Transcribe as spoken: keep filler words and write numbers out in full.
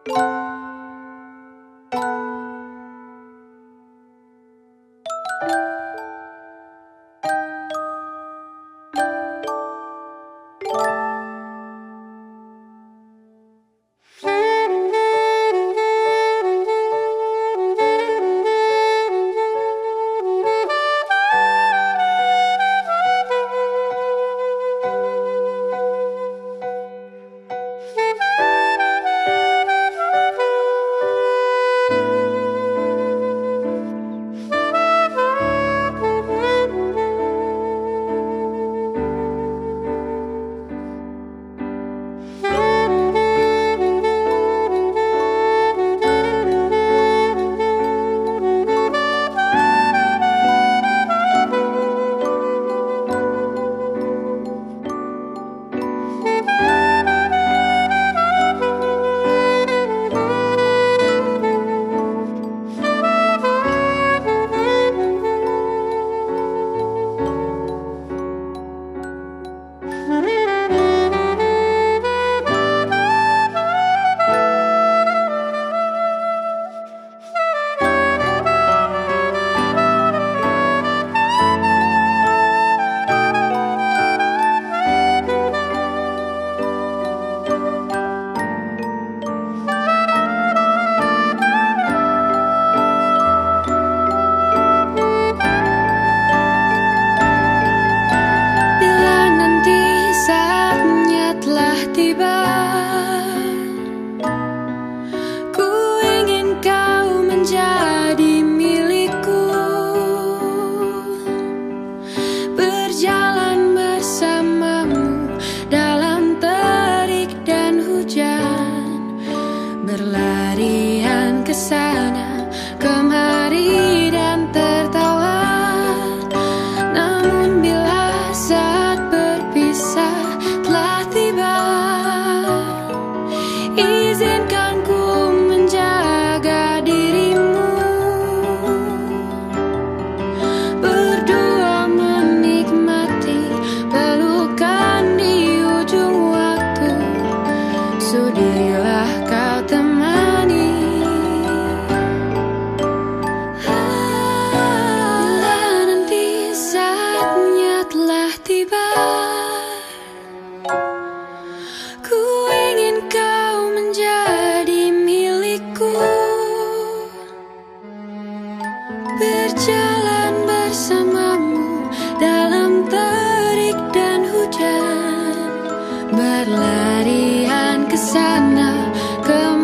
Berlarian ke sana kemari dan tertawa. Namun bila saat berpisah telah tiba, izinkan ku menjaga dirimu, berdua menikmati pelukan di ujung waktu. Sudilah kau temani. Bila nanti saatnya telah tiba, ku ingin kau menjadi milikku, berjalan bersamamu dalam terik dan hujan, berlarian ke sana kemari.